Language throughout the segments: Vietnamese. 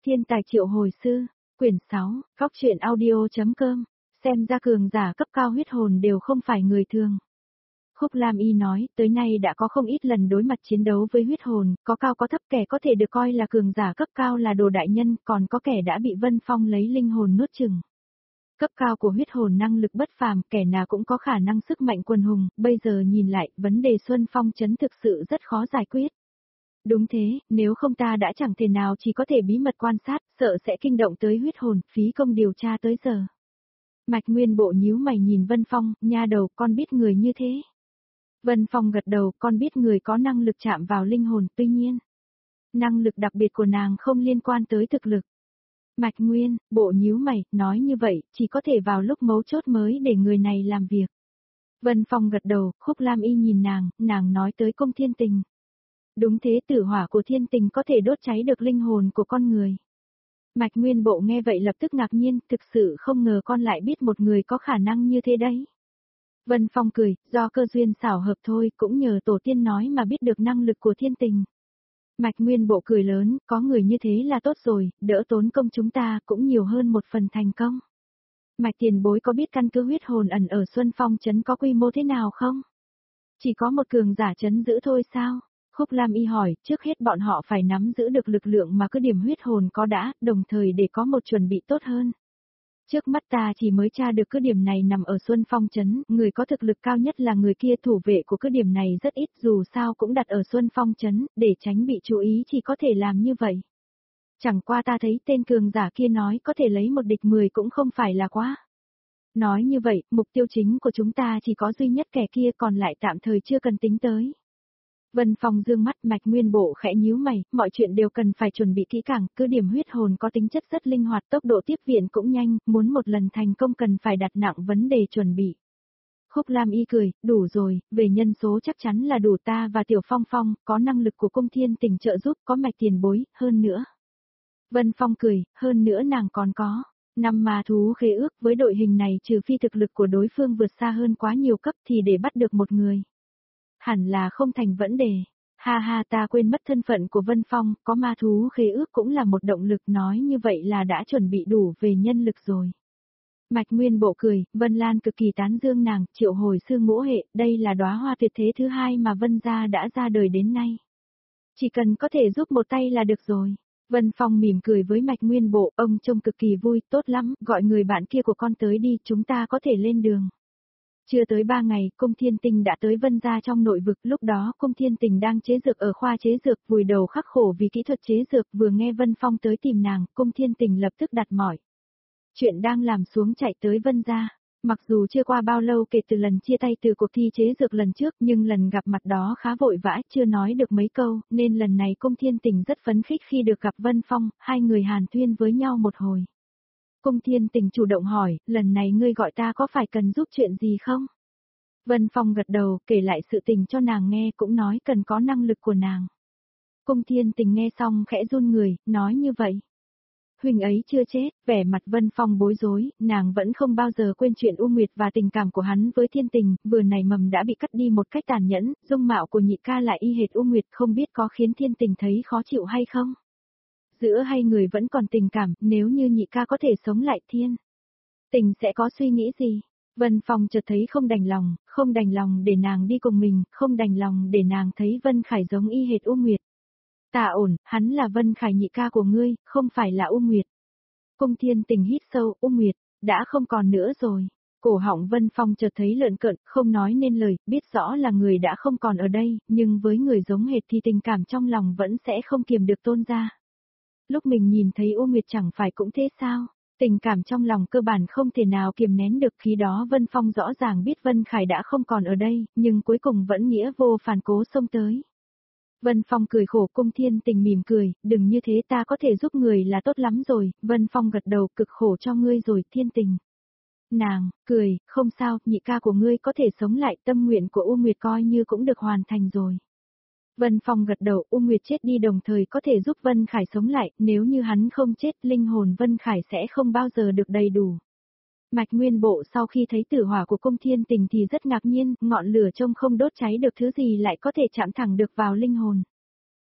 Thiên tài triệu hồi sư, quyển 6, Góc truyện audio.com, xem ra cường giả cấp cao huyết hồn đều không phải người thường. Khúc Lam Y nói, tới nay đã có không ít lần đối mặt chiến đấu với huyết hồn, có cao có thấp, kẻ có thể được coi là cường giả cấp cao là đồ đại nhân, còn có kẻ đã bị Vân Phong lấy linh hồn nuốt chửng. Cấp cao của huyết hồn năng lực bất phàm, kẻ nào cũng có khả năng sức mạnh quần hùng, bây giờ nhìn lại, vấn đề Xuân Phong trấn thực sự rất khó giải quyết. Đúng thế, nếu không ta đã chẳng thể nào chỉ có thể bí mật quan sát, sợ sẽ kinh động tới huyết hồn, phí công điều tra tới giờ. Mạch Nguyên Bộ nhíu mày nhìn Vân Phong, nha đầu, con biết người như thế. Vân Phong gật đầu, con biết người có năng lực chạm vào linh hồn, tuy nhiên, năng lực đặc biệt của nàng không liên quan tới thực lực. Mạch Nguyên, Bộ nhíu mày, nói như vậy, chỉ có thể vào lúc mấu chốt mới để người này làm việc. Vân Phong gật đầu, Khúc Lam Y nhìn nàng nói tới cung thiên tình. Đúng thế, tử hỏa của thiên tình có thể đốt cháy được linh hồn của con người. Mạch Nguyên Bộ nghe vậy lập tức ngạc nhiên, thực sự không ngờ con lại biết một người có khả năng như thế đấy. Vân Phong cười, do cơ duyên xảo hợp thôi, cũng nhờ tổ tiên nói mà biết được năng lực của thiên tình. Mạch Nguyên Bộ cười lớn, có người như thế là tốt rồi, đỡ tốn công chúng ta, cũng nhiều hơn một phần thành công. Mạch tiền bối có biết căn cứ huyết hồn ẩn ở Xuân Phong trấn có quy mô thế nào không? Chỉ có một cường giả trấn giữ thôi sao? Khúc Lam Y hỏi, trước hết bọn họ phải nắm giữ được lực lượng mà cứ điểm huyết hồn có đã, đồng thời để có một chuẩn bị tốt hơn. Trước mắt ta chỉ mới tra được cứ điểm này nằm ở Xuân Phong trấn, người có thực lực cao nhất là người kia, thủ vệ của cứ điểm này rất ít, dù sao cũng đặt ở Xuân Phong trấn, để tránh bị chú ý chỉ có thể làm như vậy. Chẳng qua ta thấy tên cường giả kia nói có thể lấy một địch 10 cũng không phải là quá. Nói như vậy, mục tiêu chính của chúng ta chỉ có duy nhất kẻ kia, còn lại tạm thời chưa cần tính tới. Vân Phong dương mắt, Mạch Nguyên Bộ khẽ nhíu mày, mọi chuyện đều cần phải chuẩn bị kỹ càng, cứ điểm huyết hồn có tính chất rất linh hoạt, tốc độ tiếp viện cũng nhanh, muốn một lần thành công cần phải đặt nặng vấn đề chuẩn bị. Khúc Lam Y cười, đủ rồi, về nhân số chắc chắn là đủ, ta và Tiểu Phong Phong, có năng lực của cung thiên tình trợ giúp, có Mạch tiền bối, hơn nữa. Vân Phong cười, hơn nữa nàng còn có 5 ma thú khế ước, với đội hình này trừ phi thực lực của đối phương vượt xa hơn quá nhiều cấp thì để bắt được một người. Hẳn là không thành vấn đề. Ha ha, ta quên mất thân phận của Vân Phong, có ma thú khế ước cũng là một động lực, nói như vậy là đã chuẩn bị đủ về nhân lực rồi. Mạch Nguyên Bộ cười, Vân Lan cực kỳ tán dương nàng, triệu hồi sư ngũ hệ, đây là đóa hoa tuyệt thế thứ hai mà Vân gia đã ra đời đến nay. Chỉ cần có thể giúp một tay là được rồi. Vân Phong mỉm cười với Mạch Nguyên Bộ, ông trông cực kỳ vui, tốt lắm, gọi người bạn kia của con tới đi, chúng ta có thể lên đường. Chưa tới 3 ngày, Cung Thiên Tình đã tới Vân gia trong nội vực, lúc đó Cung Thiên Tình đang chế dược ở khoa chế dược, vùi đầu khắc khổ vì kỹ thuật chế dược, vừa nghe Vân Phong tới tìm nàng, Cung Thiên Tình lập tức đặt mỏi. Chuyện đang làm xuống chạy tới Vân gia. Mặc dù chưa qua bao lâu kể từ lần chia tay từ cuộc thi chế dược lần trước, nhưng lần gặp mặt đó khá vội vã, chưa nói được mấy câu, nên lần này Cung Thiên Tình rất phấn khích khi được gặp Vân Phong, hai người hàn huyên với nhau một hồi. Cung Thiên Tình chủ động hỏi, lần này ngươi gọi ta có phải cần giúp chuyện gì không? Vân Phong gật đầu, kể lại sự tình cho nàng nghe, cũng nói cần có năng lực của nàng. Cung Thiên Tình nghe xong khẽ run người, nói như vậy. Huynh ấy chưa chết, vẻ mặt Vân Phong bối rối, nàng vẫn không bao giờ quên chuyện U Nguyệt và tình cảm của hắn với Thiên Tình, vừa nảy mầm đã bị cắt đi một cách tàn nhẫn, dung mạo của nhị ca lại y hệt U Nguyệt, không biết có khiến Thiên Tình thấy khó chịu hay không? Giữa hai người vẫn còn tình cảm, nếu như nhị ca có thể sống lại Thiên Tình sẽ có suy nghĩ gì? Vân Phong chợt thấy không đành lòng để nàng đi cùng mình, không đành lòng để nàng thấy Vân Khải giống y hệt U Nguyệt. Ta ổn, hắn là Vân Khải nhị ca của ngươi, không phải là U Nguyệt. Cung Thiên Tình hít sâu, U Nguyệt, đã không còn nữa rồi. Cổ họng Vân Phong chợt thấy lợn cợn, không nói nên lời, biết rõ là người đã không còn ở đây, nhưng với người giống hệt thì tình cảm trong lòng vẫn sẽ không kiềm được tôn ra. Lúc mình nhìn thấy U Nguyệt chẳng phải cũng thế sao? Tình cảm trong lòng cơ bản không thể nào kiềm nén được, khi đó Vân Phong rõ ràng biết Vân Khải đã không còn ở đây, nhưng cuối cùng vẫn nghĩa vô phản cố xông tới. Vân Phong cười khổ, Cung Thiên Tình mỉm cười, đừng như thế, ta có thể giúp người là tốt lắm rồi. Vân Phong gật đầu, cực khổ cho ngươi rồi, Thiên Tình. Nàng, cười, không sao, nhị ca của ngươi có thể sống lại, tâm nguyện của U Nguyệt coi như cũng được hoàn thành rồi. Vân Phong gật đầu, U Nguyệt chết đi đồng thời có thể giúp Vân Khải sống lại, nếu như hắn không chết, linh hồn Vân Khải sẽ không bao giờ được đầy đủ. Mạch Nguyên Bộ sau khi thấy tử hỏa của Cung Thiên Tình thì rất ngạc nhiên, ngọn lửa trông không đốt cháy được thứ gì lại có thể chạm thẳng được vào linh hồn.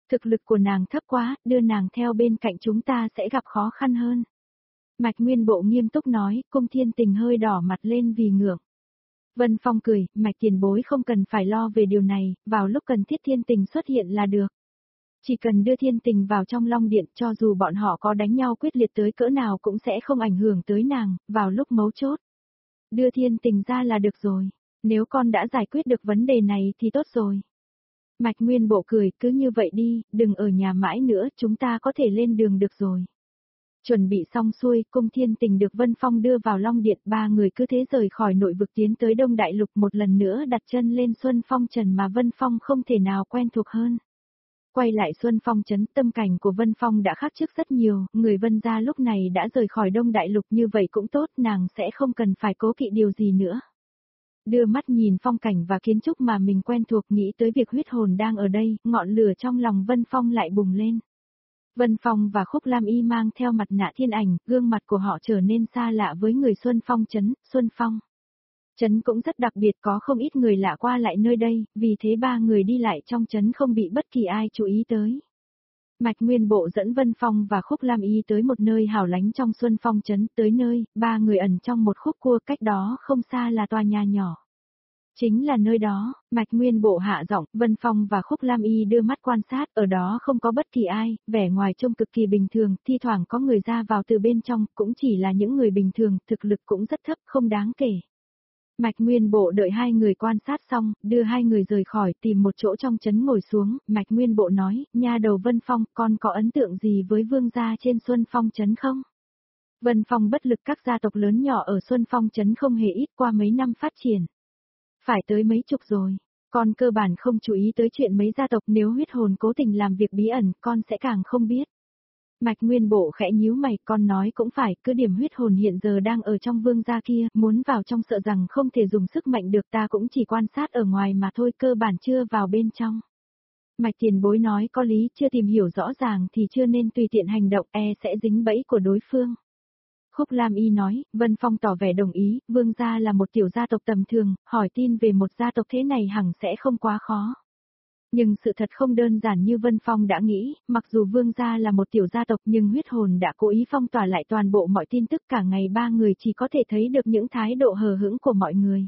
Thực lực của nàng thấp quá, đưa nàng theo bên cạnh chúng ta sẽ gặp khó khăn hơn. Mạch Nguyên Bộ nghiêm túc nói, Cung Thiên Tình hơi đỏ mặt lên vì ngượng. Vân Phong cười, Mạch tiền bối không cần phải lo về điều này, vào lúc cần thiết Thiên Tình xuất hiện là được. Chỉ cần đưa Thiên Tình vào trong Long Điện cho dù bọn họ có đánh nhau quyết liệt tới cỡ nào cũng sẽ không ảnh hưởng tới nàng, vào lúc mấu chốt. Đưa Thiên Tình ra là được rồi, nếu con đã giải quyết được vấn đề này thì tốt rồi. Mạch Nguyên Bộ cười, cứ như vậy đi, đừng ở nhà mãi nữa, chúng ta có thể lên đường được rồi. Chuẩn bị xong xuôi, Cung Thiên Tình được Vân Phong đưa vào Long Điện, ba người cứ thế rời khỏi nội vực tiến tới Đông Đại Lục, một lần nữa đặt chân lên Xuân Phong Trần mà Vân Phong không thể nào quen thuộc hơn. Quay lại Xuân Phong Trấn, tâm cảnh của Vân Phong đã khác trước rất nhiều, người Vân gia lúc này đã rời khỏi Đông Đại Lục như vậy cũng tốt, nàng sẽ không cần phải cố kỵ điều gì nữa. Đưa mắt nhìn phong cảnh và kiến trúc mà mình quen thuộc, nghĩ tới việc huyết hồn đang ở đây, ngọn lửa trong lòng Vân Phong lại bùng lên. Vân Phong và Khúc Lam Y mang theo mặt nạ thiên ảnh, gương mặt của họ trở nên xa lạ với người Xuân Phong Trấn. Xuân Phong Trấn cũng rất đặc biệt, có không ít người lạ qua lại nơi đây, vì thế ba người đi lại trong trấn không bị bất kỳ ai chú ý tới. Mạch Nguyên Bộ dẫn Vân Phong và Khúc Lam Y tới một nơi hẻo lánh trong Xuân Phong Trấn, tới nơi, ba người ẩn trong một khúc cua, cách đó không xa là tòa nhà nhỏ. Chính là nơi đó, Mạch Nguyên Bộ hạ giọng, Vân Phong và Khúc Lam Y đưa mắt quan sát, ở đó không có bất kỳ ai, vẻ ngoài trông cực kỳ bình thường, thi thoảng có người ra vào từ bên trong, cũng chỉ là những người bình thường, thực lực cũng rất thấp, không đáng kể. Mạch Nguyên Bộ đợi hai người quan sát xong, đưa hai người rời khỏi, tìm một chỗ trong trấn ngồi xuống, Mạch Nguyên Bộ nói, nha đầu Vân Phong, con có ấn tượng gì với vương gia trên Xuân Phong Trấn không? Vân Phong bất lực, các gia tộc lớn nhỏ ở Xuân Phong Trấn không hề ít, qua mấy năm phát triển. Phải tới mấy chục rồi, con cơ bản không chú ý tới chuyện mấy gia tộc, nếu huyết hồn cố tình làm việc bí ẩn, con sẽ càng không biết. Mạch Nguyên Bộ khẽ nhíu mày, con nói cũng phải, cứ điểm huyết hồn hiện giờ đang ở trong vương gia kia, muốn vào trong sợ rằng không thể dùng sức mạnh được, ta cũng chỉ quan sát ở ngoài mà thôi, cơ bản chưa vào bên trong. Mạch tiền bối nói có lý, chưa tìm hiểu rõ ràng thì chưa nên tùy tiện hành động, sẽ dính bẫy của đối phương. Khúc Lam Y nói, Vân Phong tỏ vẻ đồng ý, vương gia là một tiểu gia tộc tầm thường, hỏi tin về một gia tộc thế này hẳn sẽ không quá khó. Nhưng sự thật không đơn giản như Vân Phong đã nghĩ, mặc dù vương gia là một tiểu gia tộc nhưng huyết hồn đã cố ý phong tỏa lại toàn bộ mọi tin tức, cả ngày ba người chỉ có thể thấy được những thái độ hờ hững của mọi người.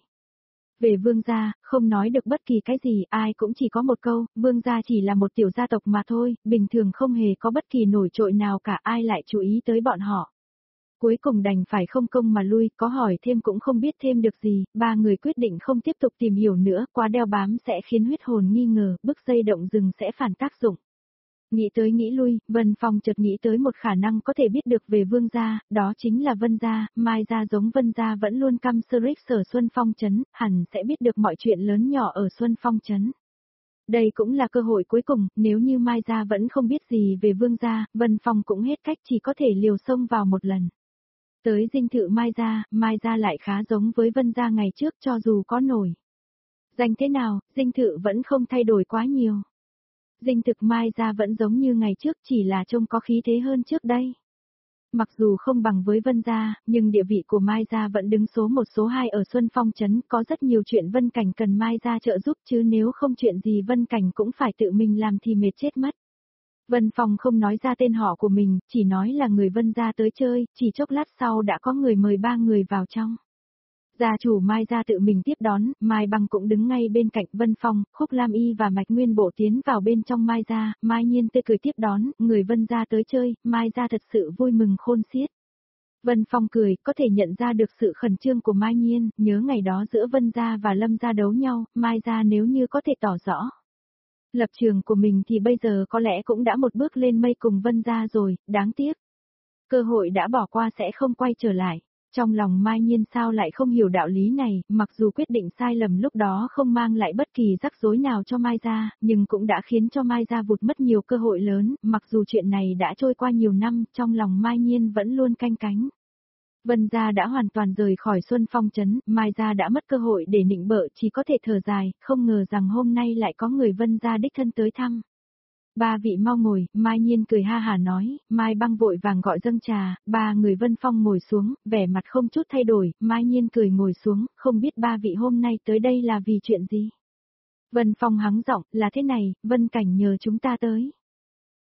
Về vương gia, không nói được bất kỳ cái gì, ai cũng chỉ có một câu, vương gia chỉ là một tiểu gia tộc mà thôi, bình thường không hề có bất kỳ nổi trội nào cả, ai lại chú ý tới bọn họ. Cuối cùng đành phải không công mà lui, có hỏi thêm cũng không biết thêm được gì, ba người quyết định không tiếp tục tìm hiểu nữa, quá đeo bám sẽ khiến huyết hồn nghi ngờ, bức dây động rừng sẽ phản tác dụng. Nghĩ tới nghĩ lui, Vân Phong chợt nghĩ tới một khả năng có thể biết được về vương gia, đó chính là Vân gia, Mai gia giống Vân gia vẫn luôn căm Sric sở Xuân Phong Trấn, hẳn sẽ biết được mọi chuyện lớn nhỏ ở Xuân Phong Trấn. Đây cũng là cơ hội cuối cùng, nếu như Mai gia vẫn không biết gì về vương gia, Vân Phong cũng hết cách, chỉ có thể liều xông vào một lần. Tới dinh thự Mai gia lại khá giống với Vân gia ngày trước, cho dù có nổi danh thế nào, dinh thự vẫn không thay đổi quá nhiều. Dinh thực Mai gia vẫn giống như ngày trước, chỉ là trông có khí thế hơn trước đây. Mặc dù không bằng với Vân gia, nhưng địa vị của Mai gia vẫn đứng số 1 số 2 ở Xuân Phong Trấn, có rất nhiều chuyện Vân Cảnh cần Mai gia trợ giúp, chứ nếu không chuyện gì Vân Cảnh cũng phải tự mình làm thì mệt chết mất. Vân Phong không nói ra tên họ của mình, chỉ nói là người Vân gia tới chơi, chỉ chốc lát sau đã có người mời ba người vào trong. Gia chủ Mai gia tự mình tiếp đón, Mai Băng cũng đứng ngay bên cạnh Vân Phong, Khúc Lam Y và Mạch Nguyên Bộ tiến vào bên trong Mai gia, Mai Nhiên tươi cười tiếp đón, người Vân gia tới chơi, Mai gia thật sự vui mừng khôn xiết. Vân Phong cười, có thể nhận ra được sự khẩn trương của Mai Nhiên, nhớ ngày đó giữa Vân gia và Lâm gia đấu nhau, Mai gia nếu như có thể tỏ rõ lập trường của mình thì bây giờ có lẽ cũng đã một bước lên mây cùng Vân gia rồi, đáng tiếc. Cơ hội đã bỏ qua sẽ không quay trở lại. Trong lòng Mai Nhiên sao lại không hiểu đạo lý này, mặc dù quyết định sai lầm lúc đó không mang lại bất kỳ rắc rối nào cho Mai gia, nhưng cũng đã khiến cho Mai gia vụt mất nhiều cơ hội lớn, mặc dù chuyện này đã trôi qua nhiều năm, trong lòng Mai Nhiên vẫn luôn canh cánh. Vân gia đã hoàn toàn rời khỏi Xuân Phong Trấn, Mai gia đã mất cơ hội để nịnh bợ, chỉ có thể thở dài, không ngờ rằng hôm nay lại có người Vân gia đích thân tới thăm. Ba vị mau ngồi, Mai Nhiên cười ha hà nói, Mai Băng vội vàng gọi dâng trà, ba người Vân Phong ngồi xuống, vẻ mặt không chút thay đổi, Mai Nhiên cười ngồi xuống, không biết ba vị hôm nay tới đây là vì chuyện gì. Vân Phong hắng giọng, là thế này, Vân Cảnh nhờ chúng ta tới.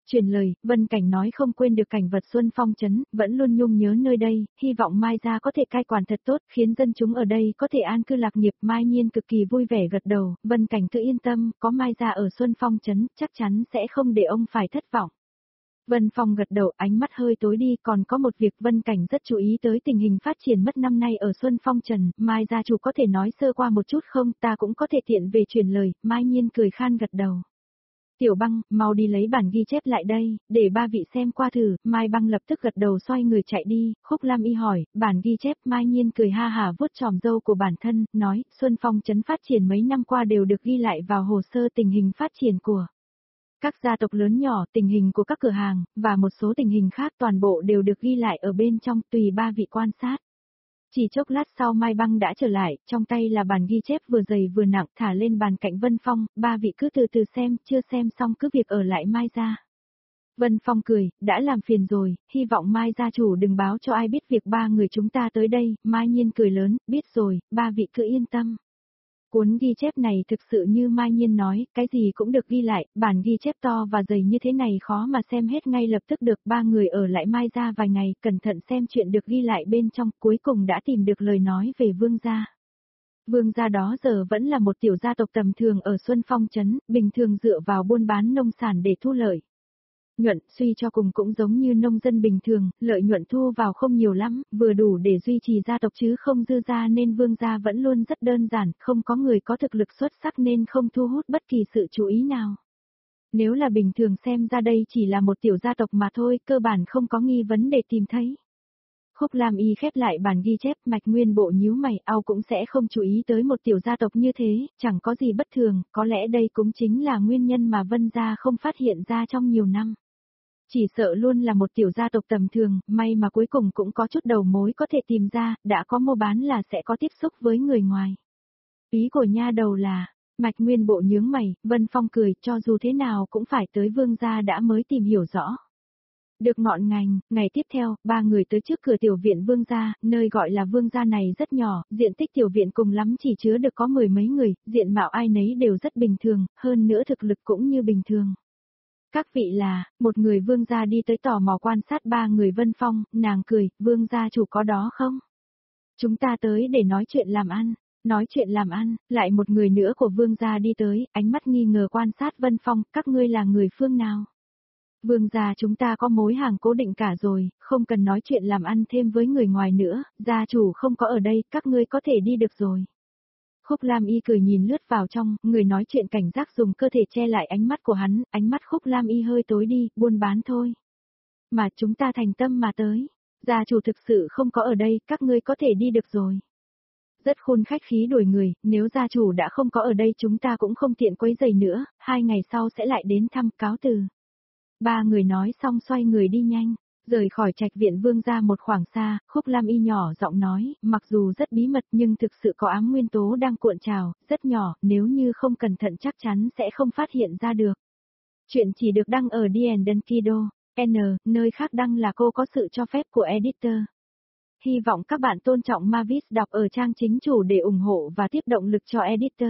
Truyền lời, Vân Cảnh nói không quên được cảnh vật Xuân Phong trấn, vẫn luôn nhung nhớ nơi đây, hy vọng Mai gia có thể cai quản thật tốt, khiến dân chúng ở đây có thể an cư lạc nghiệp. Mai Nhiên cực kỳ vui vẻ gật đầu, Vân Cảnh cứ yên tâm, có Mai gia ở Xuân Phong trấn, chắc chắn sẽ không để ông phải thất vọng. Vân Phong gật đầu, ánh mắt hơi tối đi, còn có một việc Vân Cảnh rất chú ý tới tình hình phát triển mất năm nay ở Xuân Phong Trần, Mai gia chủ có thể nói sơ qua một chút không, ta cũng có thể tiện về truyền lời. Mai Nhiên cười khan gật đầu. Tiểu Băng, mau đi lấy bản ghi chép lại đây, để ba vị xem qua thử. Mai Băng lập tức gật đầu xoay người chạy đi. Khúc Lam Y hỏi, bản ghi chép. Mai Nhiên cười ha hả vuốt chòm râu của bản thân, nói, Xuân Phong trấn phát triển mấy năm qua đều được ghi lại vào hồ sơ tình hình phát triển của các gia tộc lớn nhỏ, tình hình của các cửa hàng, và một số tình hình khác toàn bộ đều được ghi lại ở bên trong, tùy ba vị quan sát. Chỉ chốc lát sau Mai Băng đã trở lại, trong tay là bản ghi chép vừa dày vừa nặng, thả lên bàn cạnh Vân Phong, ba vị cứ từ từ xem, chưa xem xong cứ việc ở lại Mai gia. Vân Phong cười, đã làm phiền rồi, hy vọng Mai gia chủ đừng báo cho ai biết việc ba người chúng ta tới đây. Mai Nhiên cười lớn, biết rồi, ba vị cứ yên tâm. Cuốn ghi chép này thực sự như Mai Nhiên nói, cái gì cũng được ghi lại, bản ghi chép to và dày như thế này khó mà xem hết ngay lập tức được. Ba người ở lại Mai gia vài ngày, cẩn thận xem chuyện được ghi lại bên trong, cuối cùng đã tìm được lời nói về Vương gia. Vương gia đó giờ vẫn là một tiểu gia tộc tầm thường ở Xuân Phong trấn, bình thường dựa vào buôn bán nông sản để thu lợi nhuận, suy cho cùng cũng giống như nông dân bình thường, lợi nhuận thu vào không nhiều lắm, vừa đủ để duy trì gia tộc chứ không dư ra, nên Vương gia vẫn luôn rất đơn giản, không có người có thực lực xuất sắc nên không thu hút bất kỳ sự chú ý nào. Nếu là bình thường xem ra đây chỉ là một tiểu gia tộc mà thôi, cơ bản không có nghi vấn để tìm thấy. Khúc Lam Y khép lại bản ghi chép, Mạch Nguyên Bộ nhíu mày, ao cũng sẽ không chú ý tới một tiểu gia tộc như thế, chẳng có gì bất thường, có lẽ đây cũng chính là nguyên nhân mà Vân gia không phát hiện ra trong nhiều năm. Chỉ sợ luôn là một tiểu gia tộc tầm thường, may mà cuối cùng cũng có chút đầu mối có thể tìm ra, đã có mua bán là sẽ có tiếp xúc với người ngoài. Ý của nha đầu là, Mạch Nguyên Bộ nhướng mày, Vân Phong cười, cho dù thế nào cũng phải tới Vương gia đã mới tìm hiểu rõ. Được ngọn ngành, ngày tiếp theo, ba người tới trước cửa tiểu viện Vương gia, nơi gọi là Vương gia này rất nhỏ, diện tích tiểu viện cùng lắm chỉ chứa được có 10 mấy người, diện mạo ai nấy đều rất bình thường, hơn nữa thực lực cũng như bình thường. Các vị là, một người Vương gia đi tới tò mò quan sát ba người Vân Phong, nàng cười, Vương gia chủ có đó không? Chúng ta tới để nói chuyện làm ăn. Nói chuyện làm ăn, lại một người nữa của Vương gia đi tới, ánh mắt nghi ngờ quan sát Vân Phong, các ngươi là người phương nào? Vương gia chúng ta có mối hàng cố định cả rồi, không cần nói chuyện làm ăn thêm với người ngoài nữa, gia chủ không có ở đây, các ngươi có thể đi được rồi. Khúc Lam Y cười nhìn lướt vào trong, người nói chuyện cảnh giác dùng cơ thể che lại ánh mắt của hắn, ánh mắt Khúc Lam Y hơi tối đi, buôn bán thôi. Mà chúng ta thành tâm mà tới, gia chủ thực sự không có ở đây, các ngươi có thể đi được rồi. Rất khôn khách khí đuổi người, nếu gia chủ đã không có ở đây chúng ta cũng không tiện quấy rầy nữa, 2 ngày sau sẽ lại đến thăm, cáo từ. Ba người nói xong xoay người đi nhanh, rời khỏi trạch viện Vương gia một khoảng xa, Khúc Lam Y nhỏ giọng nói, mặc dù rất bí mật nhưng thực sự có ám nguyên tố đang cuộn trào, rất nhỏ, nếu như không cẩn thận chắc chắn sẽ không phát hiện ra được. Chuyện chỉ được đăng ở D&D Kido, nơi khác đăng là cô có sự cho phép của editor. Hy vọng các bạn tôn trọng Mavis đọc ở trang chính chủ để ủng hộ và tiếp động lực cho editor.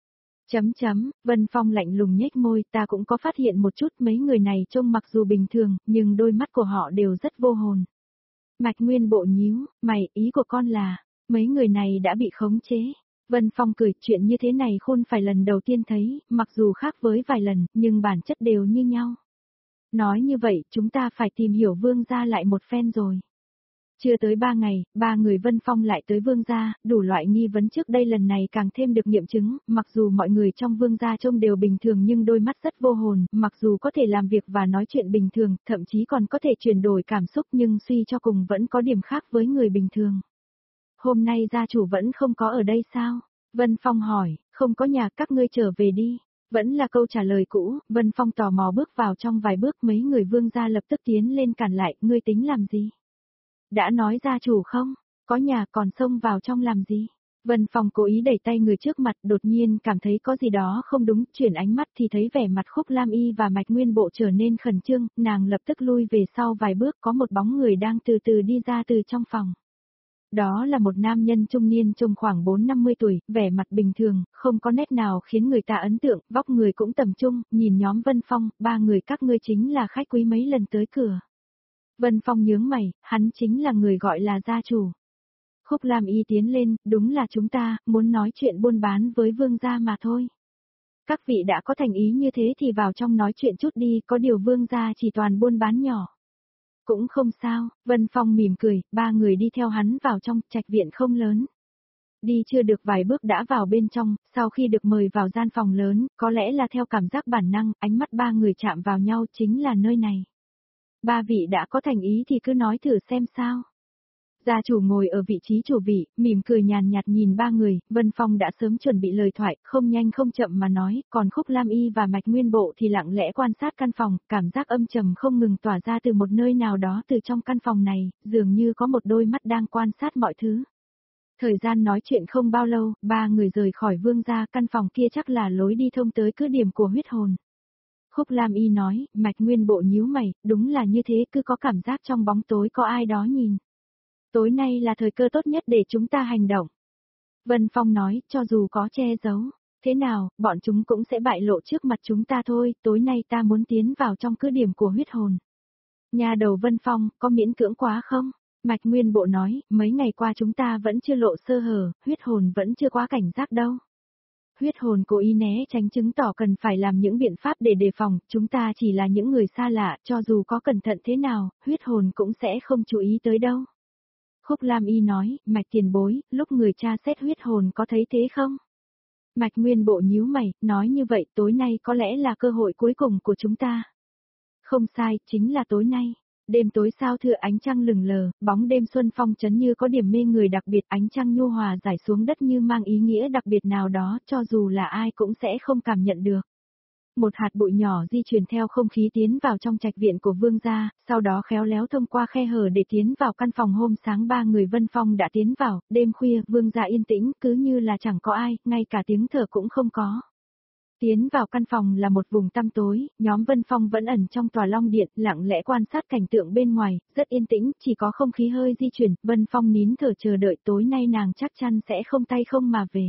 Vân Phong lạnh lùng nhếch môi, ta cũng có phát hiện một chút mấy người này trông mặc dù bình thường, nhưng đôi mắt của họ đều rất vô hồn. Mạch Nguyên Bộ nhíu, mày, ý của con là, mấy người này đã bị khống chế. Vân Phong cười, chuyện như thế này Khôn phải lần đầu tiên thấy, mặc dù khác với vài lần, nhưng bản chất đều như nhau. Nói như vậy, chúng ta phải tìm hiểu Vương gia lại một phen rồi. Chưa tới 3 ngày, ba người Vân Phong lại tới Vương gia, đủ loại nghi vấn trước đây lần này càng thêm được nghiệm chứng, mặc dù mọi người trong Vương gia trông đều bình thường nhưng đôi mắt rất vô hồn, mặc dù có thể làm việc và nói chuyện bình thường, thậm chí còn có thể chuyển đổi cảm xúc nhưng suy cho cùng vẫn có điểm khác với người bình thường. Hôm nay gia chủ vẫn không có ở đây sao? Vân Phong hỏi, không có nhà, các ngươi trở về đi. Vẫn là câu trả lời cũ, Vân Phong tò mò bước vào trong vài bước, mấy người Vương gia lập tức tiến lên cản lại, ngươi tính làm gì? Đã nói gia chủ không? Có nhà còn xông vào trong làm gì? Vân Phong cố ý đẩy tay người trước mặt, đột nhiên cảm thấy có gì đó không đúng, chuyển ánh mắt thì thấy vẻ mặt Khúc Lam Y và Mạch Nguyên Bộ trở nên khẩn trương, nàng lập tức lui về sau vài bước, có một bóng người đang từ từ đi ra từ trong phòng. Đó là một nam nhân trung niên trông khoảng 4-50 tuổi, vẻ mặt bình thường, không có nét nào khiến người ta ấn tượng, vóc người cũng tầm trung, nhìn nhóm Vân Phong, ba người các ngươi chính là khách quý mấy lần tới cửa. Vân Phong nhướng mày, hắn chính là người gọi là gia chủ. Khúc Lam Y tiến lên, đúng là chúng ta, muốn nói chuyện buôn bán với vương gia mà thôi. Các vị đã có thành ý như thế thì vào trong nói chuyện chút đi, có điều vương gia chỉ toàn buôn bán nhỏ. Cũng không sao, Vân Phong mỉm cười, ba người đi theo hắn vào trong, trạch viện không lớn. Đi chưa được vài bước đã vào bên trong, sau khi được mời vào gian phòng lớn, có lẽ là theo cảm giác bản năng, ánh mắt ba người chạm vào nhau chính là nơi này. Ba vị đã có thành ý thì cứ nói thử xem sao. Gia chủ ngồi ở vị trí chủ vị, mỉm cười nhàn nhạt nhìn ba người, Vân Phong đã sớm chuẩn bị lời thoại, không nhanh không chậm mà nói, còn Khúc Lam Y và Mạch Nguyên Bộ thì lặng lẽ quan sát căn phòng, cảm giác âm trầm không ngừng tỏa ra từ một nơi nào đó từ trong căn phòng này, dường như có một đôi mắt đang quan sát mọi thứ. Thời gian nói chuyện không bao lâu, ba người rời khỏi vương gia, căn phòng kia chắc là lối đi thông tới cứ điểm của huyết hồn. Khúc Lam Y nói, Mạch Nguyên Bộ nhíu mày, đúng là như thế, cứ có cảm giác trong bóng tối có ai đó nhìn. Tối nay là thời cơ tốt nhất để chúng ta hành động. Vân Phong nói, cho dù có che giấu, thế nào, bọn chúng cũng sẽ bại lộ trước mặt chúng ta thôi, tối nay ta muốn tiến vào trong cứ điểm của huyết hồn. Nhà đầu Vân Phong, có miễn cưỡng quá không? Mạch Nguyên Bộ nói, mấy ngày qua chúng ta vẫn chưa lộ sơ hở, huyết hồn vẫn chưa quá cảnh giác đâu. Huyết hồn cố ý né tránh chứng tỏ cần phải làm những biện pháp để đề phòng, chúng ta chỉ là những người xa lạ, cho dù có cẩn thận thế nào, huyết hồn cũng sẽ không chú ý tới đâu. Khúc Lam Y nói, Mạch tiền bối, lúc người tra xét huyết hồn có thấy thế không? Mạch Nguyên Bộ nhíu mày, nói như vậy tối nay có lẽ là cơ hội cuối cùng của chúng ta. Không sai, chính là tối nay. Đêm tối sao thưa ánh trăng lừng lờ, bóng đêm xuân phong chấn như có điểm mê người đặc biệt, ánh trăng nhu hòa rải xuống đất như mang ý nghĩa đặc biệt nào đó, cho dù là ai cũng sẽ không cảm nhận được. Một hạt bụi nhỏ di chuyển theo không khí tiến vào trong trạch viện của vương gia, sau đó khéo léo thông qua khe hở để tiến vào căn phòng. Hôm sáng ba người Vân Phong đã tiến vào, đêm khuya vương gia yên tĩnh cứ như là chẳng có ai, ngay cả tiếng thở cũng không có. Tiến vào căn phòng là một vùng tăm tối, nhóm Vân Phong vẫn ẩn trong tòa long điện, lặng lẽ quan sát cảnh tượng bên ngoài, rất yên tĩnh, chỉ có không khí hơi di chuyển, Vân Phong nín thở chờ đợi tối nay nàng chắc chắn sẽ không tay không mà về.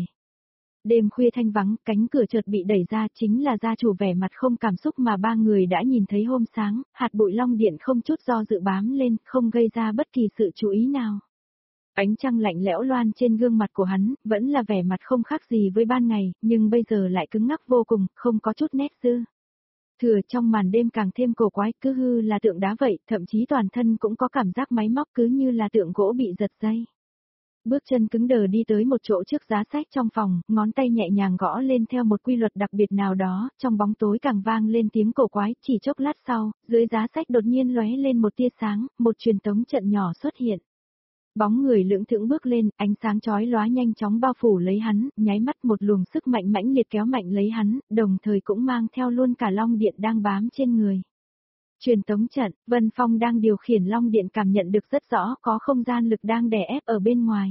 Đêm khuya thanh vắng, cánh cửa chợt bị đẩy ra, chính là gia chủ vẻ mặt không cảm xúc mà ba người đã nhìn thấy hôm sáng, hạt bụi long điện không chút do dự bám lên, không gây ra bất kỳ sự chú ý nào. Ánh trăng lạnh lẽo loan trên gương mặt của hắn, vẫn là vẻ mặt không khác gì với ban ngày, nhưng bây giờ lại cứng ngắc vô cùng, không có chút nét dư. Thừa trong màn đêm càng thêm cổ quái, cứ hư là tượng đá vậy, thậm chí toàn thân cũng có cảm giác máy móc cứ như là tượng gỗ bị giật dây. Bước chân cứng đờ đi tới một chỗ trước giá sách trong phòng, ngón tay nhẹ nhàng gõ lên theo một quy luật đặc biệt nào đó, trong bóng tối càng vang lên tiếng cổ quái, chỉ chốc lát sau, dưới giá sách đột nhiên lóe lên một tia sáng, một truyền tống trận nhỏ xuất hiện. Bóng người lững thững bước lên, ánh sáng chói lóa nhanh chóng bao phủ lấy hắn, nháy mắt một luồng sức mạnh mãnh liệt kéo mạnh lấy hắn, đồng thời cũng mang theo luôn cả long điện đang bám trên người. Truyền tống trận, Vân Phong đang điều khiển long điện cảm nhận được rất rõ có không gian lực đang đè ép ở bên ngoài.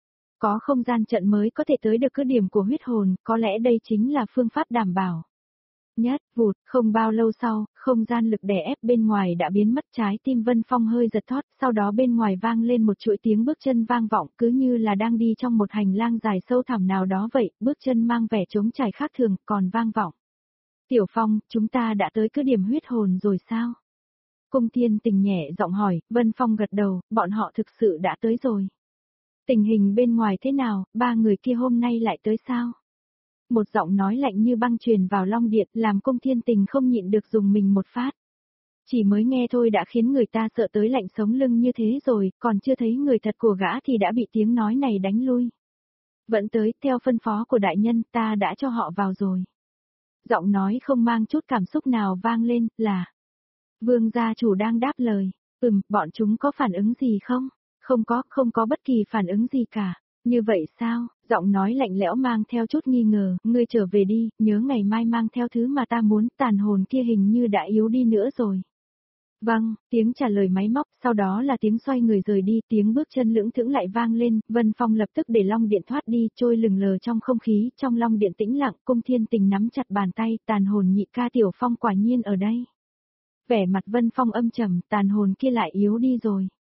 Có không gian trận mới có thể tới được cứ điểm của huyết hồn, có lẽ đây chính là phương pháp đảm bảo. Nhất, vụt, không bao lâu sau, không gian lực đè ép bên ngoài đã biến mất, trái tim Vân Phong hơi giật thót, sau đó bên ngoài vang lên một chuỗi tiếng bước chân vang vọng cứ như là đang đi trong một hành lang dài sâu thẳm nào đó vậy, bước chân mang vẻ trống trải khác thường, còn vang vọng. Tiểu Phong, chúng ta đã tới cứ điểm huyết hồn rồi sao? Cung Thiên Tình nhẹ giọng hỏi, Vân Phong gật đầu, bọn họ thực sự đã tới rồi. Tình hình bên ngoài thế nào, ba người kia hôm nay lại tới sao? Một giọng nói lạnh như băng truyền vào long điện, làm Cung Thiên Tình không nhịn được dùng mình một phát. Chỉ mới nghe thôi đã khiến người ta sợ tới lạnh sống lưng như thế rồi, còn chưa thấy người thật của gã thì đã bị tiếng nói này đánh lui. Vẫn tới, theo phân phó của đại nhân, ta đã cho họ vào rồi. Giọng nói không mang chút cảm xúc nào vang lên, là Vương gia chủ đang đáp lời, bọn chúng có phản ứng gì không? Không có bất kỳ phản ứng gì cả. Như vậy sao? Giọng nói lạnh lẽo mang theo chút nghi ngờ, ngươi trở về đi, nhớ ngày mai mang theo thứ mà ta muốn, tàn hồn kia hình như đã yếu đi nữa rồi. Vâng, tiếng trả lời máy móc, sau đó là tiếng xoay người rời đi, tiếng bước chân lững thững lại vang lên, Vân Phong lập tức để long điện thoát đi, trôi lừng lờ trong không khí, trong long điện tĩnh lặng, Cung Thiên Tình nắm chặt bàn tay, tàn hồn nhị ca Tiểu Phong quả nhiên ở đây. Vẻ mặt Vân Phong âm trầm, tàn hồn kia lại yếu đi rồi.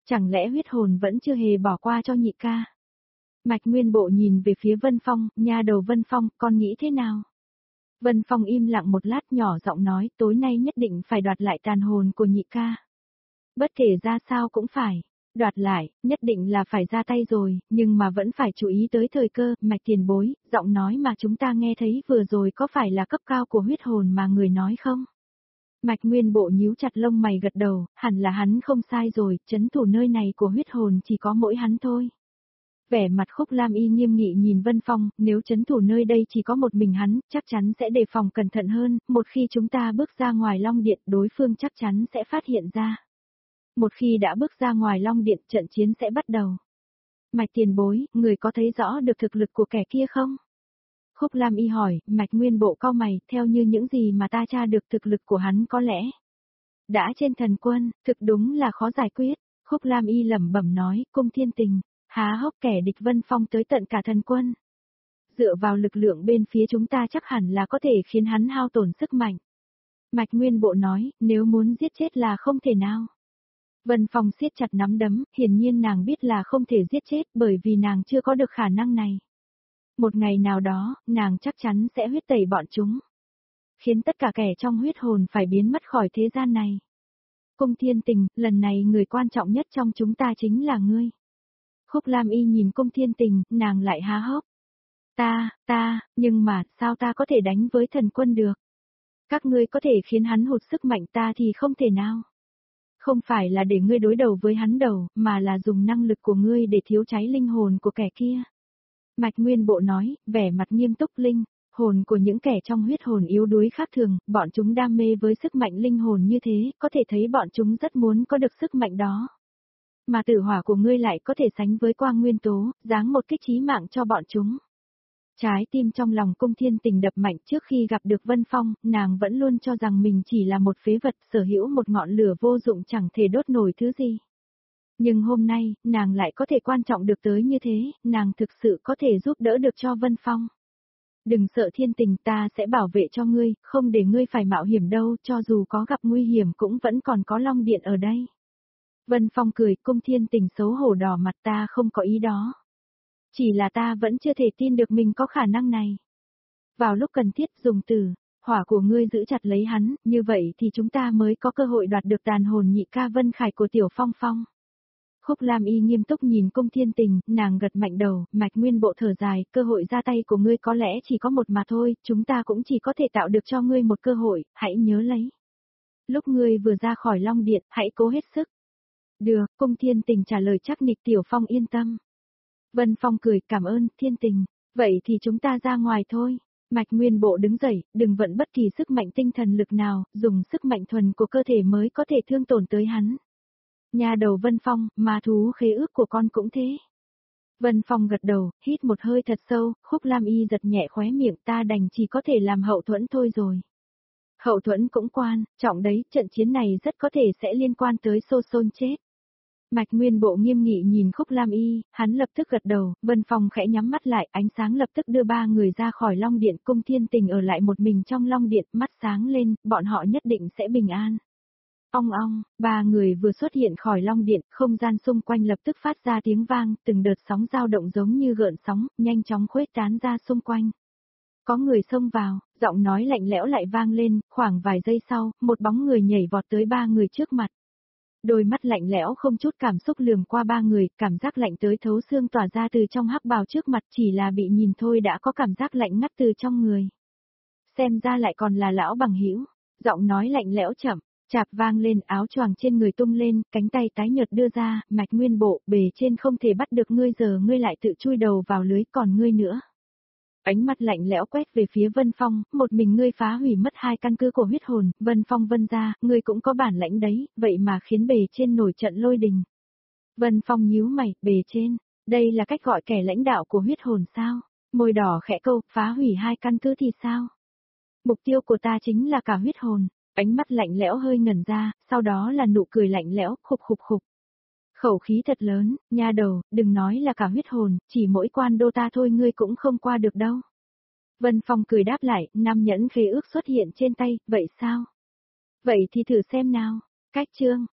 Chẳng lẽ huyết hồn vẫn chưa hề bỏ qua cho nhị ca? Mạch Nguyên Bộ nhìn về phía Vân Phong, nha đầu Vân Phong, con nghĩ thế nào? Vân Phong im lặng một lát nhỏ giọng nói, tối nay nhất định phải đoạt lại tàn hồn của nhị ca. Bất kể ra sao cũng phải. Đoạt lại, nhất định là phải ra tay rồi, nhưng mà vẫn phải chú ý tới thời cơ, Mạch tiền bối, giọng nói mà chúng ta nghe thấy vừa rồi có phải là cấp cao của huyết hồn mà người nói không? Mạch Nguyên Bộ nhíu chặt lông mày gật đầu, hẳn là hắn không sai rồi, trấn thủ nơi này của huyết hồn chỉ có mỗi hắn thôi. Vẻ mặt Khúc Lam Y nghiêm nghị nhìn Vân Phong, nếu trấn thủ nơi đây chỉ có một mình hắn, chắc chắn sẽ đề phòng cẩn thận hơn, một khi chúng ta bước ra ngoài Long Điện đối phương chắc chắn sẽ phát hiện ra. Một khi đã bước ra ngoài Long Điện trận chiến sẽ bắt đầu. Mạch tiền bối, người có thấy rõ được thực lực của kẻ kia không? Khúc Lam Y hỏi, Mạch Nguyên Bộ cau mày, theo như những gì mà ta tra được thực lực của hắn có lẽ đã trên thần quân, thực đúng là khó giải quyết. Khúc Lam Y lẩm bẩm nói, Cung Thiên Tình, há hốc kẻ địch Vân Phong tới tận cả thần quân. Dựa vào lực lượng bên phía chúng ta chắc hẳn là có thể khiến hắn hao tổn sức mạnh. Mạch Nguyên Bộ nói, nếu muốn giết chết là không thể nào. Vân Phong siết chặt nắm đấm, hiển nhiên nàng biết là không thể giết chết bởi vì nàng chưa có được khả năng này. Một ngày nào đó, nàng chắc chắn sẽ huyết tẩy bọn chúng. Khiến tất cả kẻ trong huyết hồn phải biến mất khỏi thế gian này. Cung Thiên Tình, lần này người quan trọng nhất trong chúng ta chính là ngươi. Khúc Lam Y nhìn Cung Thiên Tình, nàng lại há hốc. Nhưng mà, sao ta có thể đánh với thần quân được? Các ngươi có thể khiến hắn hụt sức mạnh ta thì không thể nào. Không phải là để ngươi đối đầu với hắn đầu, mà là dùng năng lực của ngươi để thiếu cháy linh hồn của kẻ kia. Mạch Nguyên Bộ nói, vẻ mặt nghiêm túc linh, hồn của những kẻ trong huyết hồn yếu đuối khác thường, bọn chúng đam mê với sức mạnh linh hồn như thế, có thể thấy bọn chúng rất muốn có được sức mạnh đó. Mà tử hỏa của ngươi lại có thể sánh với quang nguyên tố, giáng một kích chí mạng cho bọn chúng. Trái tim trong lòng Cung Thiên Tình đập mạnh trước khi gặp được Vân Phong, nàng vẫn luôn cho rằng mình chỉ là một phế vật sở hữu một ngọn lửa vô dụng chẳng thể đốt nổi thứ gì. Nhưng hôm nay, nàng lại có thể quan trọng được tới như thế, nàng thực sự có thể giúp đỡ được cho Vân Phong. Đừng sợ Thiên Tình, ta sẽ bảo vệ cho ngươi, không để ngươi phải mạo hiểm đâu, cho dù có gặp nguy hiểm cũng vẫn còn có Long Điện ở đây. Vân Phong cười, Cung Thiên Tình xấu hổ đỏ mặt, ta không có ý đó. Chỉ là ta vẫn chưa thể tin được mình có khả năng này. Vào lúc cần thiết dùng từ, hỏa của ngươi giữ chặt lấy hắn, như vậy thì chúng ta mới có cơ hội đoạt được tàn hồn nhị ca Vân Khải của Tiểu Phong Phong. Khúc Lam Y nghiêm túc nhìn Cung Thiên Tình, nàng gật mạnh đầu, Mạch Nguyên Bộ thở dài, cơ hội ra tay của ngươi có lẽ chỉ có một mà thôi, chúng ta cũng chỉ có thể tạo được cho ngươi một cơ hội, hãy nhớ lấy. Lúc ngươi vừa ra khỏi Long Điện, hãy cố hết sức. Được, Cung Thiên Tình trả lời chắc nịch, Tiểu Phong yên tâm. Vân Phong cười, cảm ơn, Thiên Tình, vậy thì chúng ta ra ngoài thôi. Mạch Nguyên Bộ đứng dậy, đừng vận bất kỳ sức mạnh tinh thần lực nào, dùng sức mạnh thuần của cơ thể mới có thể thương tổn tới hắn. Nhà đầu Vân Phong, ma thú khế ước của con cũng thế. Vân Phong gật đầu, hít một hơi thật sâu, Khúc Lam Y giật nhẹ khóe miệng, ta đành chỉ có thể làm hậu thuẫn thôi rồi. Hậu thuẫn cũng quan, trọng đấy, trận chiến này rất có thể sẽ liên quan tới Xô Xôn chết. Mạch Nguyên Bộ nghiêm nghị nhìn Khúc Lam Y, hắn lập tức gật đầu, Vân Phong khẽ nhắm mắt lại, ánh sáng lập tức đưa ba người ra khỏi Long Điện, Cung Thiên Tình ở lại một mình trong Long Điện, mắt sáng lên, bọn họ nhất định sẽ bình an. Ong ong, ba người vừa xuất hiện khỏi Long Điện, không gian xung quanh lập tức phát ra tiếng vang, từng đợt sóng dao động giống như gợn sóng, nhanh chóng khuếch tán ra xung quanh. Có người xông vào, giọng nói lạnh lẽo lại vang lên, khoảng vài giây sau, một bóng người nhảy vọt tới ba người trước mặt. Đôi mắt lạnh lẽo không chút cảm xúc lườm qua ba người, cảm giác lạnh tới thấu xương tỏa ra từ trong hắc bào trước mặt, chỉ là bị nhìn thôi đã có cảm giác lạnh ngắt từ trong người. Xem ra lại còn là lão bằng hữu, giọng nói lạnh lẽo chậm, chạp vang lên, áo choàng trên người tung lên, cánh tay tái nhợt đưa ra, Mạch Nguyên Bộ, bề trên không thể bắt được ngươi, giờ ngươi lại tự chui đầu vào lưới, còn ngươi nữa. Ánh mắt lạnh lẽo quét về phía Vân Phong, một mình ngươi phá hủy mất hai căn cứ của huyết hồn, Vân Phong Vân gia, ngươi cũng có bản lãnh đấy, vậy mà khiến bề trên nổi trận lôi đình. Vân Phong nhíu mày, bề trên, đây là cách gọi kẻ lãnh đạo của huyết hồn sao? Môi đỏ khẽ câu, phá hủy hai căn cứ thì sao? Mục tiêu của ta chính là cả huyết hồn. Ánh mắt lạnh lẽo hơi ngẩn ra, sau đó là nụ cười lạnh lẽo, khục khục khục. Khẩu khí thật lớn, nha đầu, đừng nói là cả huyết hồn, chỉ mỗi quan đô ta thôi ngươi cũng không qua được đâu. Vân Phong cười đáp lại, năm nhẫn khế ước xuất hiện trên tay, vậy sao? Vậy thì thử xem nào. Cách chương